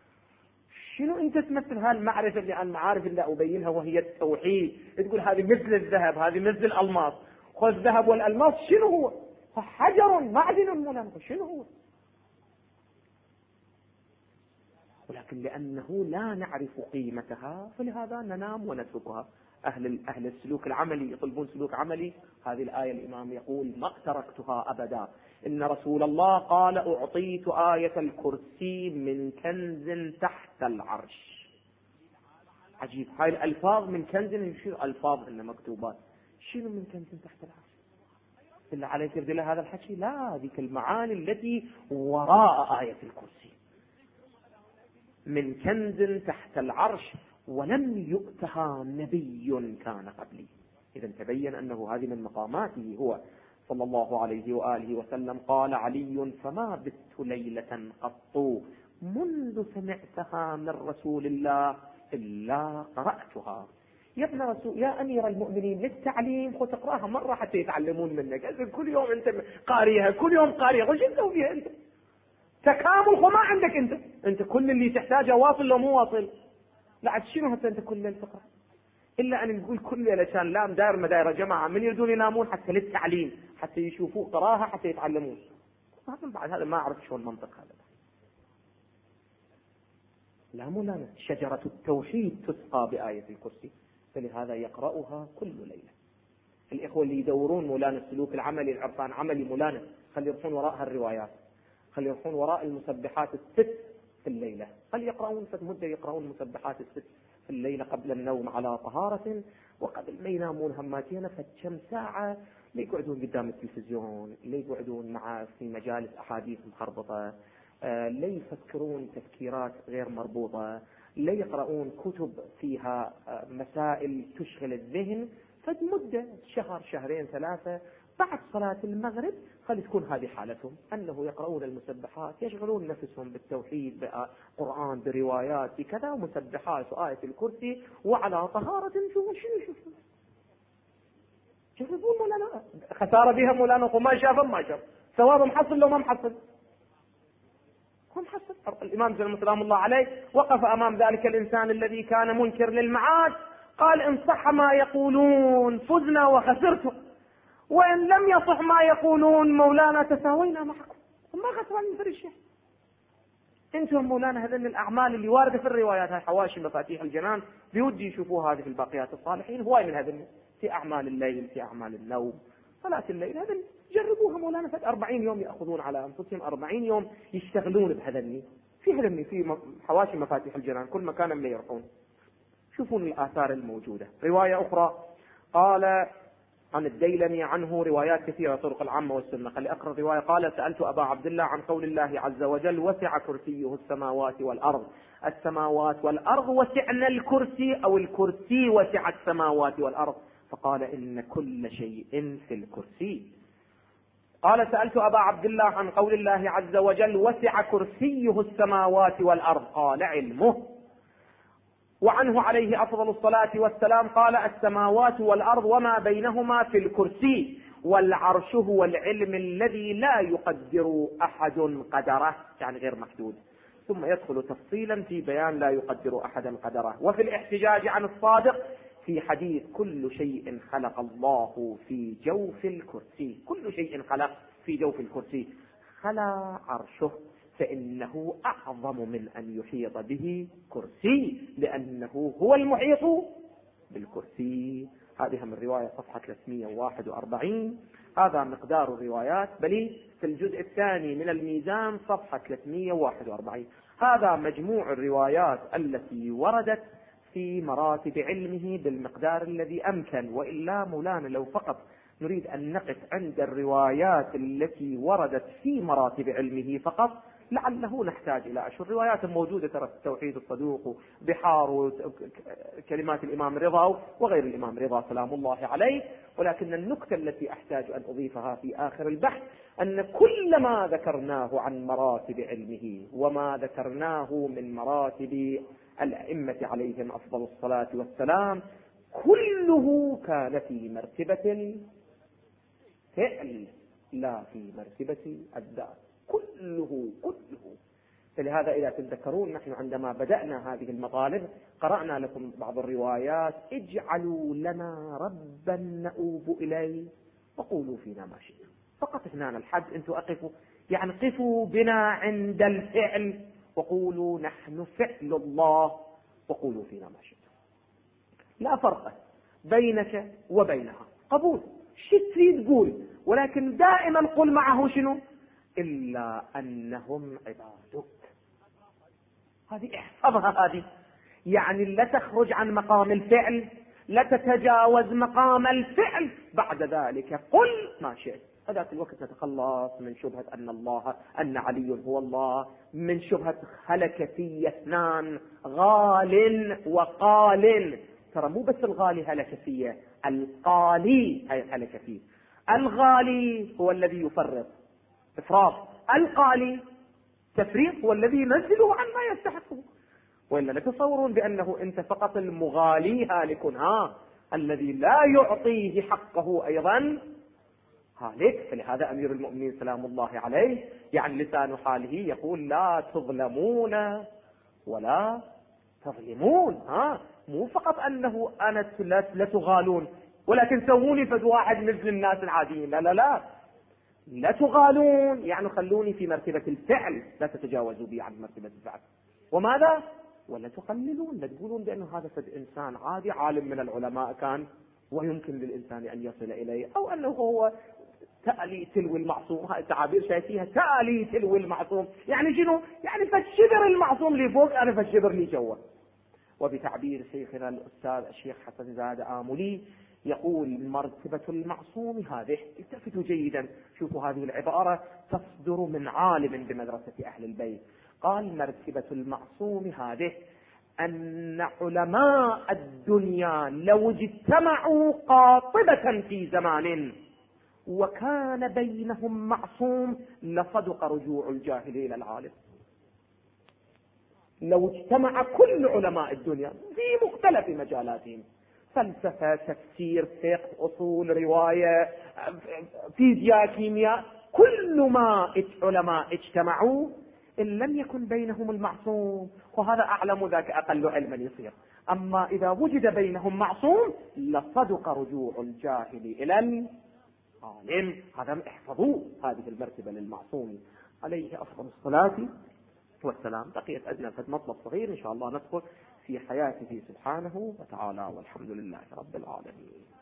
S1: شنو أنت تمثل هالمعرفة اللي عن معارف اللي أبينها وهي التوحيد، تقول هذه مثل الذهب هذه مثل الألماس. خذ الذهب والألماس شنو هو؟ حجر معدن ملامس، شنو هو؟ ولكن لأنه لا نعرف قيمتها فلهذا ننام ونتركها. أهل السلوك العملي يطلبون سلوك عملي. هذه الآية الإمام يقول ما تركتها أبدا. إن رسول الله قال أعطيت آية الكرسي من كنز تحت العرش. عجيب، هاي الألفاظ من كنز، يشير ألفاظ إن مكتوبات. شنو من كنز تحت العرش؟ إلا عليك يرد له هذا الحكي؟ لا، ذيك المعاني التي وراء آية الكرسي. من كنز تحت العرش ولم يؤتها نبي كان قبلي. إذا تبين أنه هذه من مقاماته هو صلى الله عليه وآله وسلم. قال علي فما بت ليلة قط منذ سمعتها من رسول الله إلا قرأتها. يا ابن رسول، يا أمير المؤمنين، للتعليم خذ تقراها مرة حتى يتعلمون منك. كل يوم أنت قاريها، كل يوم قاريها، وش تسوي فيها أنت؟ تكامل وما عندك أنت كل اللي تحتاجه واصل لو مو واصل. لا عاد شنو هسه أنت كل الليل تقرأ؟ إلا أن نقول كل ليلة كان لام داير مداير جماعة من يريدون ينامون حتى للتعليم، حتى يشوفوا قراها حتى يتعلمون. بعد هذا ما أعرف شو المنطق هذا. لا مولانا، شجرة التوحيد تسقى بآية الكرسي، فلهذا يقرأها كل ليلة. الإخوة اللي يدورون مولانا السلوك العملي العرفان عملي مولانا، خلي يروحون وراء الروايات، خلي يروحون وراء المسبحات الست في الليلة، خلي يقرأون مدة يقرأون المسبحات الست في الليلة قبل النوم على طهارة، وقبل ما ينامون هماتين فكم ساعة لا يقعدون قدام التلفزيون، لا يقعدون في مجالس أحاديث مخربطة، لا يفكرون تفكيرات غير مربوطة، لا يقرؤون كتب فيها مسائل تشغل الذهن. فمدة شهر شهرين ثلاثة بعد صلاة المغرب خلي تكون هذه حالتهم، أنه يقرؤون المسبحات، يشغلون نفسهم بالتوحيد، بقرآن، بروايات، بكذا، ومسبحات وآية الكرسي، وعلى طهارة. شو يشوفون مولانا خسارة بهم مولانا، وما شافهم ما شاف، ثواب محصل لو ما محصل. هم حصل. الإمام زين سلام الله عليه وقف أمام ذلك الإنسان الذي كان منكر للمعاد، قال: إن صح ما يقولون فزنا وخسرتم، وإن لم يصح ما يقولون مولانا تساوينا معكم، ما خسران من فريق الشيء. انتم مولانا هذين الأعمال اللي واردة في الروايات، هاي حواشي مفاتيح الجنان، بيودي يشوفوها هذه في الباقيات الصالحين، هواي من هذين في أعمال الليل، في أعمال النوم، صلاة الليل، هذا جربوها مولانا. فد 40 يوم يأخذون على أنفسهم، 40 يوم يشتغلون بهذني، في حواشي مفاتيح الجنان، كل مكان ما يروحون شوفون الآثار الموجودة. رواية أخرى قال عن الديلمي عنه، روايات كثيرة طرق العامة والسنة. خلي أقرأ رواية. قال: سألت أبا عبد الله عن قول الله عز وجل: وسع كرسيه السماوات والأرض. السماوات والأرض وسعنا الكرسي، أو الكرسي وسع السماوات والأرض؟ فقال: إن كل شيء في الكرسي. قال: سألت أبا عبد الله عن قول الله عز وجل: وسع كرسيه السماوات والأرض. قال: علمه. وعنه عليه أفضل الصلاة والسلام قال: السماوات والأرض وما بينهما في الكرسي، والعرش هو العلم الذي لا يقدر أحد قدره، يعني غير محدود. ثم يدخل تفصيلا في بيان لا يقدر أحدا قدره. وفي الاحتجاج عن الصادق في حديث: كل شيء خلق الله في جوف الكرسي، كل شيء خلق في جوف الكرسي، خلا عرشه، فإنه أعظم من أن يحيط به كرسي، لأنه هو المحيط بالكرسي. هذه من الرواية صفحة 341. هذا مقدار الروايات، بل في الجزء الثاني من الميزان صفحة 341. هذا مجموع الروايات التي وردت في مراتب علمه بالمقدار الذي أمكن. وإلا مولانا لو فقط نريد أن نقف عند الروايات التي وردت في مراتب علمه فقط، لعله نحتاج إلى أشهر. روايات موجودة ترى في التوحيد الصدوق، بحار، كلمات الإمام رضا وغير الإمام رضا سلام الله عليه. ولكن النكتة التي أحتاج أن أضيفها في آخر البحث أن كل ما ذكرناه عن مراتب علمه وما ذكرناه من مراتب الأئمة عليهم أفضل الصلاة والسلام كله كان في مرتبة الفعل لا في مرتبة الذات، كله. فلهذا إذا تذكرون نحن عندما بدأنا هذه المطالب قرأنا لكم بعض الروايات: اجعلوا لنا ربا نؤوب إليه وقولوا فينا ما شئتم. فقط هنا الحد، انتم أقفوا، يعني قفوا بنا عند الفعل وقولوا نحن فعل الله وقولوا فينا ما شئتم. لا فرق بينك وبينها، قبول شو تريد قول، ولكن دائما قل معه شنو؟ إلا أنهم عبادك. هذه احفظها، هذه يعني لا تخرج عن مقام الفعل، لا تتجاوز مقام الفعل. بعد ذلك قل ما شئت. هذاك الوقت نتخلص من شبهة أن علي هو الله، من شبهة هلك في اثنان، غال وقال. ترى مو بس الغالي هلك فيه، القالي هلك فيه. الغالي هو الذي يفرط إفراط، القالي تفريط هو الذي ينزله عن ما يستحقه. وإلا لا تصورون بأنه أنت فقط المغالي هالك، الذي لا يعطيه حقه أيضا هالك. فلهذا أمير المؤمنين سلام الله عليه يعني لسان حاله يقول: لا تظلمون ولا تظلمون. مو فقط أنه أنا لا تغالون، ولكن سووني فد واحد مثل الناس العاديين. لا تغالون، يعني خلوني في مرتبة الفعل، لا تتجاوزوا بي عن مرتبة الفعل. وماذا؟ ولا تقللون، لا تقولون بأنه هذا فد إنسان عادي، عالم من العلماء كان ويمكن للإنسان أن يصل إليه، أو أنه هو تألي تلو المعصوم. هاي التعابير شايفيها، تألي تلو المعصوم، يعني شنو؟ يعني فالشبر المعصوم لي فوق، أنا فالشبر لي جوا. وبتعبير شيخنا الأستاذ الشيخ حسن زاد آملي يقول: مرتبة المعصوم هذه، التفتوا جيدا، شوفوا هذه العبارة تصدر من عالم بمدرسة أهل البيت. قال: مرتبة المعصوم هذه أن علماء الدنيا لو اجتمعوا قاطبة في زمان وكان بينهم معصوم لصدق رجوع الجاهل إلى العالم. لو اجتمع كل علماء الدنيا في مختلف مجالاتهم، فلسفة، تفسير، فقه، أصول، رواية، فيزياء، كيمياء، كل ما علماء اجتمعوا إن لم يكن بينهم المعصوم، وهذا أعلم ذاك أقل علما يصير. أما إذا وجد بينهم معصوم لصدق رجوع الجاهل إلى العالم. هذا احفظوا هذه المرتبة للمعصوم عليه أفضل الصلاة والسلام. بقيت أدنى مطلب صغير إن شاء الله ندخل في حياته سبحانه وتعالى، والحمد لله رب العالمين.